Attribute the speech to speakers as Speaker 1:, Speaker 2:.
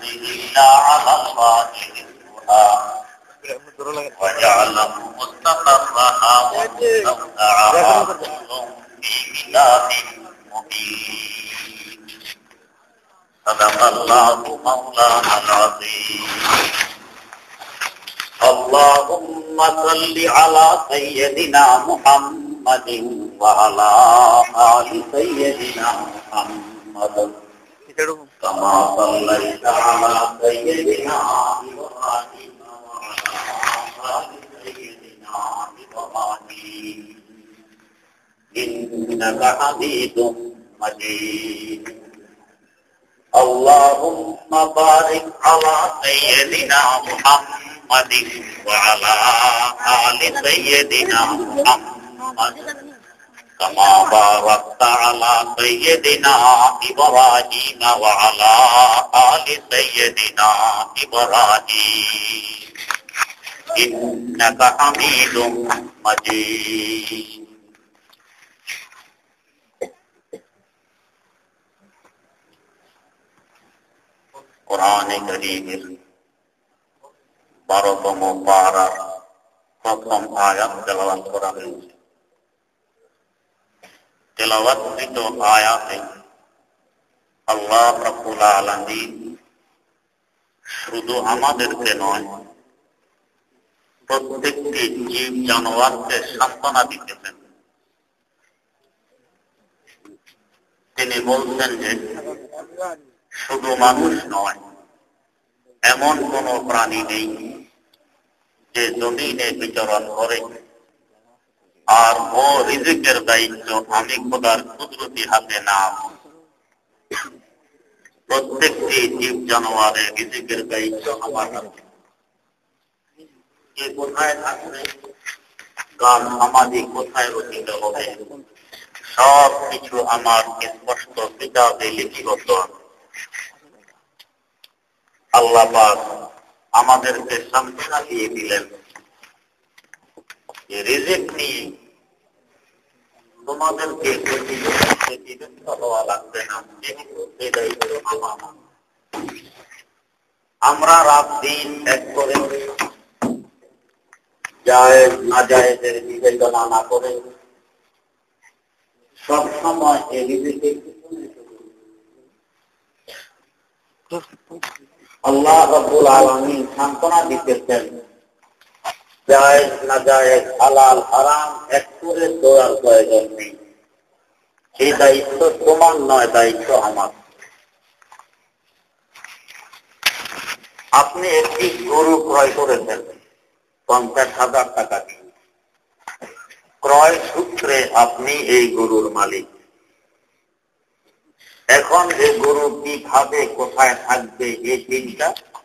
Speaker 1: إلا على الله رزقها وجعله مستقرها ومستودعها كل في كتاب مبين صدق الله مولانا العظيم. اللهم صل على سيدنا محمد وعلى آل سيدنا محمد كما صليت على سيدنا إبراهيم وعلى آل سيدنا إبراهيم إنك حميد مجيد. اللهم بارك على سيدنا محمد وعلى آل سيدنا محمد كما باركت على سيدنا إبراهيم وعلى آل سيدنا إبراهيم إنك حميد مجيد. قرآن কারীমের 12তম পারা প্রথম আয়াত তেলাওয়াত করা হয়েছে। তেলাওয়াতকৃত আয়াতে আল্লাহ রাব্বুল আলামিন শুধু আমাদেরকে নয়, প্রত্যেকটি জীব জানোয়ারকে সান্ত্বনা দিতেছেন। তিনি বলছেন যে শুধু মানুষ নয়, এমন কোন প্রাণী নেই যে জমিনে বিচরণ করে আর ও রিজিকের দায়িত্ব আমি খোদার কুদরতি হাতে না। প্রত্যেকটি জীব জানোয়ারের রিজিকের দায়িত্ব আমার হাতে। কে কোথায় থাকবে, গান আমাদের কোথায় রচিত হবে, সব কিছু আমার স্পষ্ট কিতাবে লিপিবদ্ধ। আল্লাহ পাক আমাদেরকে সান্ত্বনা দিয়ে দিলেন যে রিজিক নিয়ে তোমাদেরকে বিরক্ত হওয়া লাগবে না, যেহেতু এই দায়িত্ব আমার। আমরা রাত দিন এক করে জায়েজ নাজায়েজের বিবেচনা না করে সবসময় এই রিজিকের আল্লাহ রাব্বুল আলামিন সান্ত্বনা দিতেছেন, জায়েজ নাজায়েজ হালাল হারাম এক করে দৌড়ার প্রয়োজন নেই। এই দায়িত্ব তোমার নয়, দায়িত্ব আমার। আপনি একটি গরু ক্রয় করেছেন 50,000 টাকা দিয়ে। ক্রয় সূত্রে আপনি এই গরুর মালিক। এখন এই গরু কিভাবে কোথায় থাকবে এই চিন্তা